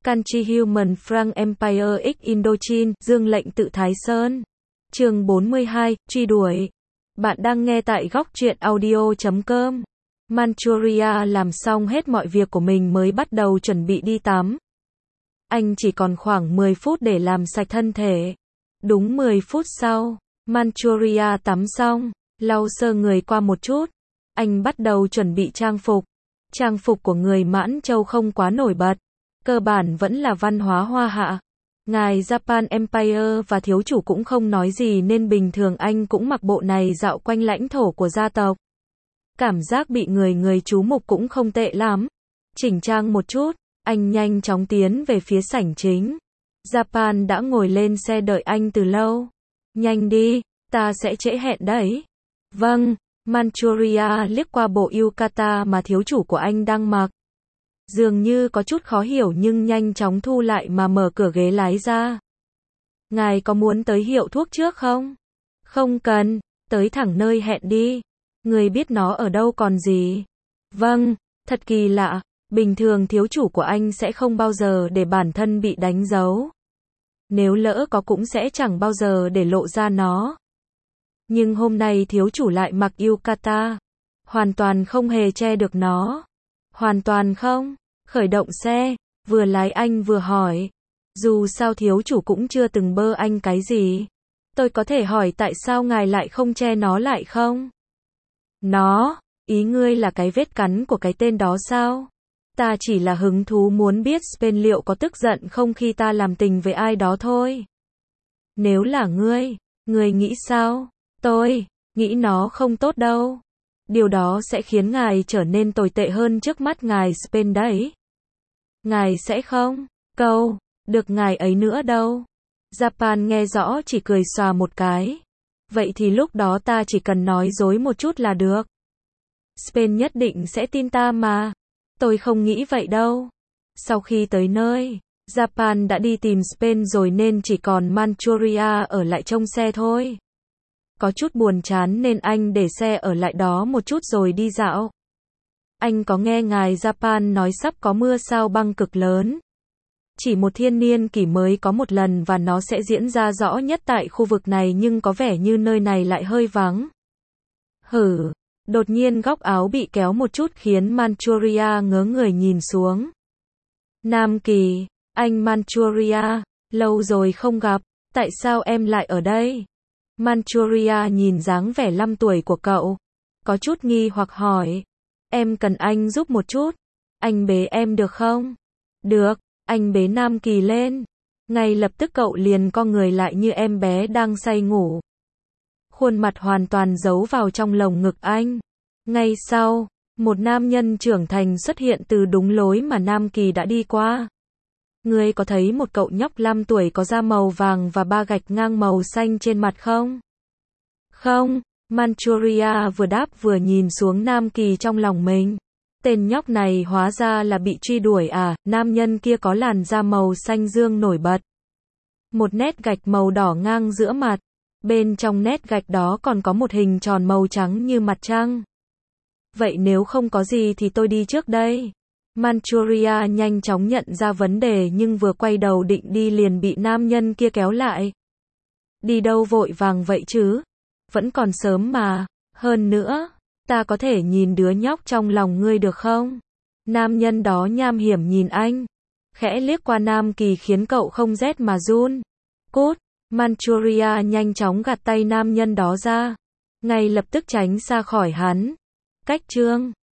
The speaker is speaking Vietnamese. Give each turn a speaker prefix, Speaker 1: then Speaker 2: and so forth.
Speaker 1: Country Human Frank Empire X Indochine, Dương lệnh tự Thái Sơn. Chương 42, truy đuổi. Bạn đang nghe tại góc truyện audio.com. Manchuria làm xong hết mọi việc của mình mới bắt đầu chuẩn bị đi tắm. Anh chỉ còn khoảng 10 phút để làm sạch thân thể. Đúng 10 phút sau, Manchuria tắm xong, lau sơ người qua một chút. Anh bắt đầu chuẩn bị trang phục. Trang phục của người Mãn Châu không quá nổi bật. Cơ bản vẫn là văn hóa Hoa Hạ. Ngài Japan Empire và thiếu chủ cũng không nói gì nên bình thường anh cũng mặc bộ này dạo quanh lãnh thổ của gia tộc. Cảm giác bị người chú mục cũng không tệ lắm. Chỉnh trang một chút, anh nhanh chóng tiến về phía sảnh chính. Japan đã ngồi lên xe đợi anh từ lâu. Nhanh đi, ta sẽ trễ hẹn đấy. Vâng, Manchuria liếc qua bộ yukata mà thiếu chủ của anh đang mặc. Dường như có chút khó hiểu nhưng nhanh chóng thu lại mà mở cửa ghế lái ra. Ngài có muốn tới hiệu thuốc trước không? Không cần, tới thẳng nơi hẹn đi. Người biết nó ở đâu còn gì. Vâng, thật kỳ lạ, bình thường thiếu chủ của anh sẽ không bao giờ để bản thân bị đánh dấu. Nếu lỡ có cũng sẽ chẳng bao giờ để lộ ra nó. Nhưng hôm nay thiếu chủ lại mặc yukata. Hoàn toàn không hề che được nó. Hoàn toàn không. Khởi động xe, vừa lái anh vừa hỏi. Dù sao thiếu chủ cũng chưa từng bơ anh cái gì. Tôi có thể hỏi tại sao ngài lại không che nó lại không? Nó, ý ngươi là cái vết cắn của cái tên đó sao? Ta chỉ là hứng thú muốn biết Spain liệu có tức giận không khi ta làm tình với ai đó thôi. Nếu là ngươi nghĩ sao? Tôi nghĩ nó không tốt đâu. Điều đó sẽ khiến ngài trở nên tồi tệ hơn trước mắt ngài Spain đấy. Ngài sẽ không được ngài ấy nữa đâu. Japan nghe rõ chỉ cười xòa một cái. Vậy thì lúc đó ta chỉ cần nói dối một chút là được. Spain nhất định sẽ tin ta mà. Tôi không nghĩ vậy đâu. Sau khi tới nơi, Japan đã đi tìm Spain rồi nên chỉ còn Manchuria ở lại trông xe thôi. Có chút buồn chán nên anh để xe ở lại đó một chút rồi đi dạo. Anh có nghe ngài Japan nói sắp có mưa sao băng cực lớn. Chỉ một thiên niên kỷ mới có một lần và nó sẽ diễn ra rõ nhất tại khu vực này nhưng có vẻ như nơi này lại hơi vắng. Đột nhiên góc áo bị kéo một chút khiến Manchuria ngớ người nhìn xuống. Nam Kỳ, anh Manchuria, lâu rồi không gặp, tại sao em lại ở đây? Manchuria nhìn dáng vẻ 5 tuổi của cậu, có chút nghi hoặc hỏi. Em cần anh giúp một chút, anh bế em được không? Được, anh bế Nam Kỳ lên. Ngay lập tức cậu liền co người lại như em bé đang say ngủ. Khuôn mặt hoàn toàn giấu vào trong lồng ngực anh. Ngay sau, một nam nhân trưởng thành xuất hiện từ đúng lối mà Nam Kỳ đã đi qua. Ngươi có thấy một cậu nhóc 5 tuổi có da màu vàng và 3 gạch ngang màu xanh trên mặt không? Không, Manchuria vừa đáp vừa nhìn xuống Nam Kỳ trong lòng mình. Tên nhóc này hóa ra là bị truy đuổi à? Nam nhân kia có làn da màu xanh dương nổi bật. Một nét gạch màu đỏ ngang giữa mặt. Bên trong nét gạch đó còn có một hình tròn màu trắng như mặt trăng. Vậy nếu không có gì thì tôi đi trước đây. Manchuria nhanh chóng nhận ra vấn đề nhưng vừa quay đầu định đi liền bị nam nhân kia kéo lại. Đi đâu vội vàng vậy chứ? Vẫn còn sớm mà. Hơn nữa, ta có thể nhìn đứa nhóc trong lòng ngươi được không? Nam nhân đó nham hiểm nhìn anh. Khẽ liếc qua Nam Kỳ khiến cậu không rét mà run. Cút! Manchuria nhanh chóng gạt tay nam nhân đó ra. Ngay lập tức tránh xa khỏi hắn. Cách chương